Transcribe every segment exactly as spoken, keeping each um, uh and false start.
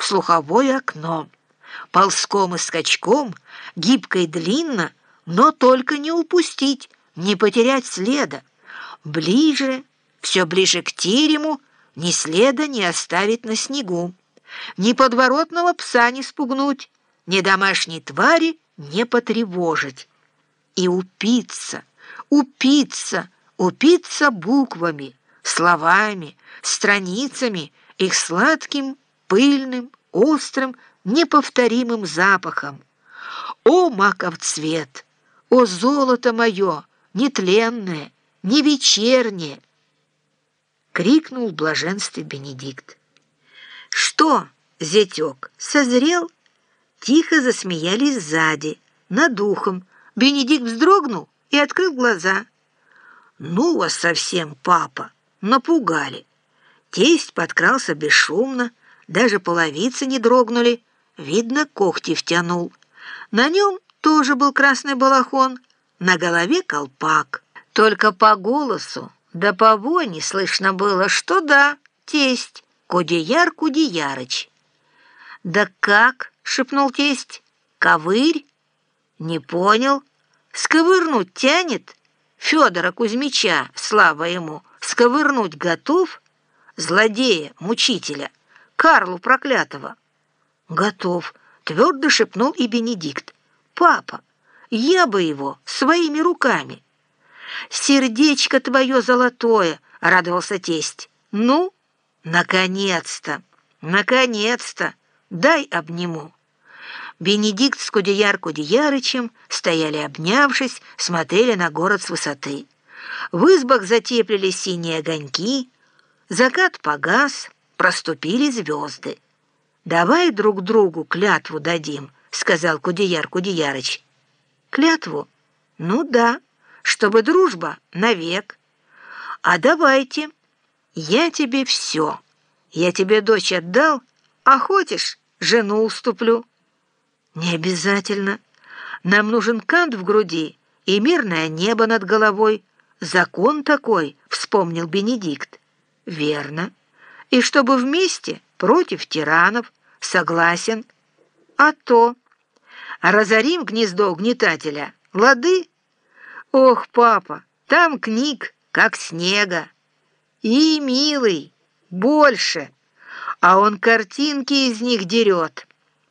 слуховое окно. Ползком и скачком, гибко и длинно, но только не упустить, не потерять следа. Ближе, все ближе к терему, ни следа не оставить на снегу. Ни подворотного пса не спугнуть, ни домашней твари не потревожить. И упиться, упиться, упиться буквами, словами, страницами, их сладким, пыльным, острым, неповторимым запахом. О, маков цвет! О, золото мое, нетленное, не вечернее! Крикнул в блаженстве Бенедикт. Что, зятек, созрел? Тихо засмеялись сзади, над ухом. Бенедикт вздрогнул и открыл глаза. Ну вас совсем, папа, напугали. Тесть подкрался бесшумно, даже половицы не дрогнули. Видно, когти втянул. На нем тоже был красный балахон, на голове колпак. Только по голосу, да по воне слышно было, что да, тесть, Кудеяр Кудеярыч. «Да как?» — шепнул тесть. «Ковырь?» «Не понял. Сковырнуть тянет? Федора Кузьмича, слава ему, сковырнуть готов? Злодея, мучителя, Карлу проклятого». «Готов», — твердо шепнул и Бенедикт. «Папа, я бы его своими руками». «Сердечко твое золотое», — радовался тесть. «Ну, наконец-то, наконец-то, дай обниму». Бенедикт с Кудеяр Кудеярычем стояли обнявшись, смотрели на город с высоты. В избах затеплили синие огоньки, закат погас, проступили звезды. «Давай друг другу клятву дадим», — сказал Кудеяр Кудеярыч. «Клятву? Ну да, чтобы дружба навек. А давайте, я тебе все. Я тебе дочь отдал, а хочешь, жену уступлю». «Не обязательно. Нам нужен кант в груди и мирное небо над головой. Закон такой», — вспомнил Бенедикт. «Верно. И чтобы вместе против тиранов. Согласен. А то разорим гнездо угнетателя. Лады? Ох, папа, там книг, как снега. И, милый, больше. А он картинки из них дерет».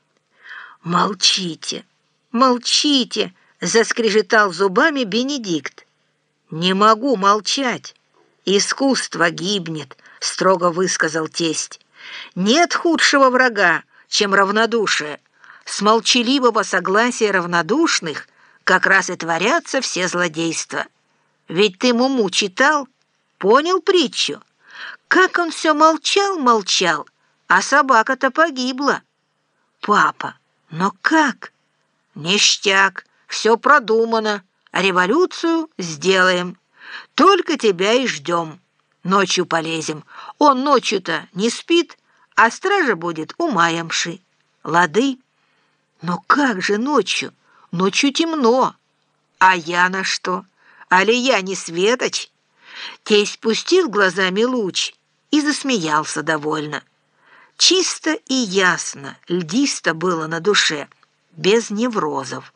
«Молчите, молчите!» — заскрежетал зубами Бенедикт. «Не могу молчать. Искусство гибнет», — строго высказал тесть. «Нет худшего врага, чем равнодушие. С молчаливого согласия равнодушных как раз и творятся все злодейства. Ведь ты Муму читал? Понял притчу? Как он все молчал-молчал, а собака-то погибла. Папа, но как? Ништяк, все продумано, а революцию сделаем. Только тебя и ждем. Ночью полезем. Он ночью-то не спит, а стража будет у Маямши. Лады? Но как же ночью? Ночью темно. А я на что? Али я не светоч?» Тесть спустил глазами луч и засмеялся довольно. Чисто и ясно, льдисто было на душе, без неврозов.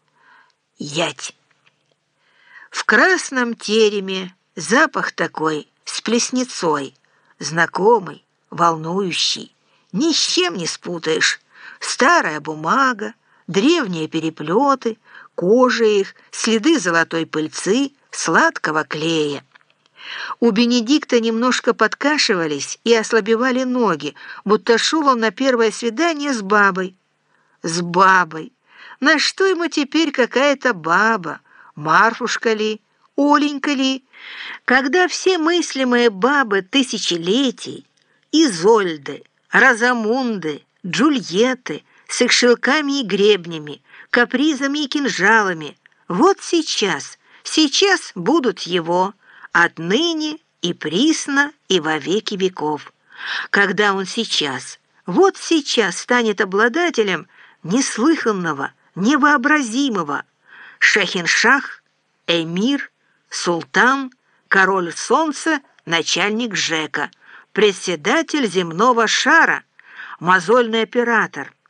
Ять. В красном тереме запах такой, с плесницой, знакомый, волнующий, ни с чем не спутаешь. Старая бумага, древние переплеты, кожа их, следы золотой пыльцы, сладкого клея. У Бенедикта немножко подкашивались и ослабевали ноги, будто шел он на первое свидание с бабой. С бабой! На что ему теперь какая-то баба? Марфушка ли? Оленька ли? Когда все мыслимые бабы тысячелетий, Изольды, Розамунды, Джульетты с их шелками и гребнями, капризами и кинжалами, вот сейчас, сейчас будут его, отныне и присно и во веки веков. Когда он сейчас, вот сейчас станет обладателем неслыханного, невообразимого, шахиншах, эмир, султан, король солнца, начальник ЖЭКа, председатель земного шара, мозольный оператор.